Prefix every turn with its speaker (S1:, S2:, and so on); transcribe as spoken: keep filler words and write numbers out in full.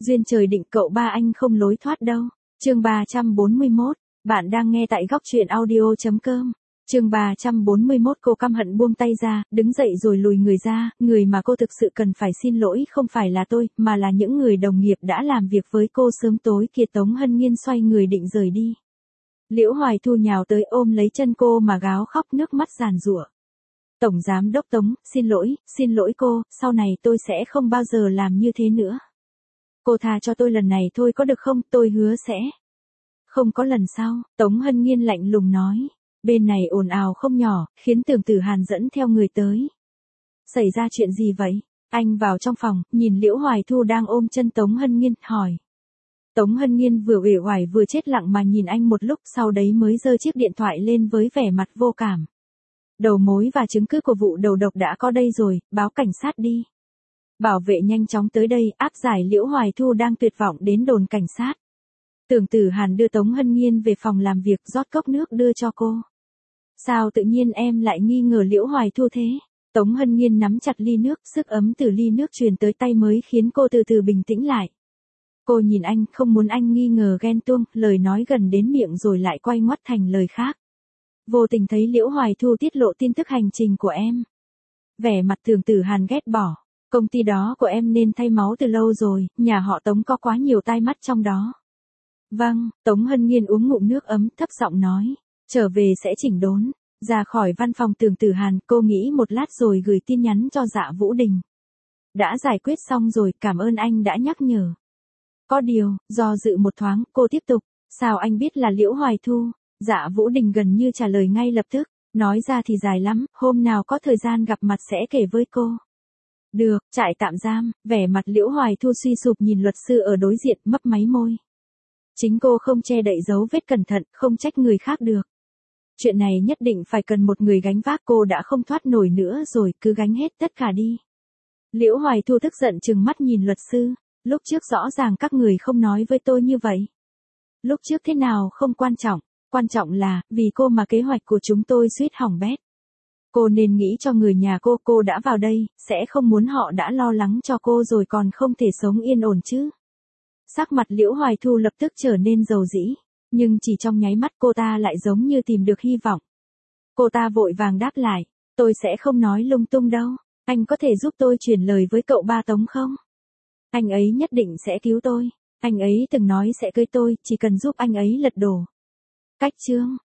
S1: Duyên trời định cậu ba anh không lối thoát đâu. Chương ba trăm bốn mươi mốt, bạn đang nghe tại góc truyện audio chấm com. Chương ba trăm bốn mươi mốt cô căm hận buông tay ra, đứng dậy rồi lùi người ra, người mà cô thực sự cần phải xin lỗi không phải là tôi, mà là những người đồng nghiệp đã làm việc với cô sớm tối kia. Tống Hân Nhiên xoay người định rời đi. Liễu Hoài Thu nhào tới ôm lấy chân cô mà gào khóc nước mắt giàn giụa. Tổng giám đốc Tống, xin lỗi, xin lỗi cô, sau này tôi sẽ không bao giờ làm như thế nữa. Cô tha cho tôi lần này thôi có được không, tôi hứa sẽ. Không có lần sau, Tống Hân Nhiên lạnh lùng nói. Bên này ồn ào không nhỏ, khiến Tưởng Tử Hàn dẫn theo người tới. Xảy ra chuyện gì vậy? Anh vào trong phòng, nhìn Liễu Hoài Thu đang ôm chân Tống Hân Nhiên, hỏi. Tống Hân Nhiên vừa uể oải vừa chết lặng mà nhìn anh một lúc, sau đấy mới giơ chiếc điện thoại lên với vẻ mặt vô cảm. Đầu mối và chứng cứ của vụ đầu độc đã có đây rồi, báo cảnh sát đi. Bảo vệ nhanh chóng tới đây, áp giải Liễu Hoài Thu đang tuyệt vọng đến đồn cảnh sát. Tưởng Tử Hàn đưa Tống Hân Nhiên về phòng làm việc, rót cốc nước đưa cho cô. Sao tự nhiên em lại nghi ngờ Liễu Hoài Thu thế? Tống Hân Nhiên nắm chặt ly nước, sức ấm từ ly nước truyền tới tay mới khiến cô từ từ bình tĩnh lại. Cô nhìn anh, không muốn anh nghi ngờ ghen tuông, lời nói gần đến miệng rồi lại quay ngoắt thành lời khác. Vô tình thấy Liễu Hoài Thu tiết lộ tin tức hành trình của em. Vẻ mặt Tưởng Tử Hàn ghét bỏ. Công ty đó của em nên thay máu từ lâu rồi, nhà họ Tống có quá nhiều tai mắt trong đó. Vâng, Tống Hân Nhiên uống ngụm nước ấm, thấp giọng nói. Trở về sẽ chỉnh đốn. Ra khỏi văn phòng Tưởng Tử Hàn, cô nghĩ một lát rồi gửi tin nhắn cho Dạ Vũ Đình. Đã giải quyết xong rồi, cảm ơn anh đã nhắc nhở. Có điều, do dự một thoáng, cô tiếp tục. Sao anh biết là Liễu Hoài Thu? Dạ Vũ Đình gần như trả lời ngay lập tức. Nói ra thì dài lắm, hôm nào có thời gian gặp mặt sẽ kể với cô. Được, trại tạm giam, vẻ mặt Liễu Hoài Thu suy sụp nhìn luật sư ở đối diện, mấp máy môi. Chính cô không che đậy dấu vết cẩn thận, không trách người khác được. Chuyện này nhất định phải cần một người gánh vác, cô đã không thoát nổi nữa rồi, cứ gánh hết tất cả đi. Liễu Hoài Thu tức giận trừng mắt nhìn luật sư. Lúc trước rõ ràng các người không nói với tôi như vậy. Lúc trước thế nào không quan trọng, quan trọng là, vì cô mà kế hoạch của chúng tôi suýt hỏng bét. Cô nên nghĩ cho người nhà cô, cô đã vào đây, sẽ không muốn họ đã lo lắng cho cô rồi còn không thể sống yên ổn chứ. Sắc mặt Liễu Hoài Thu lập tức trở nên dầu dĩ, nhưng chỉ trong nháy mắt cô ta lại giống như tìm được hy vọng. Cô ta vội vàng đáp lại, tôi sẽ không nói lung tung đâu, anh có thể giúp tôi truyền lời với cậu ba Tống không? Anh ấy nhất định sẽ cứu tôi, anh ấy từng nói sẽ cưới tôi, chỉ cần giúp anh ấy lật đổ. Cách chương,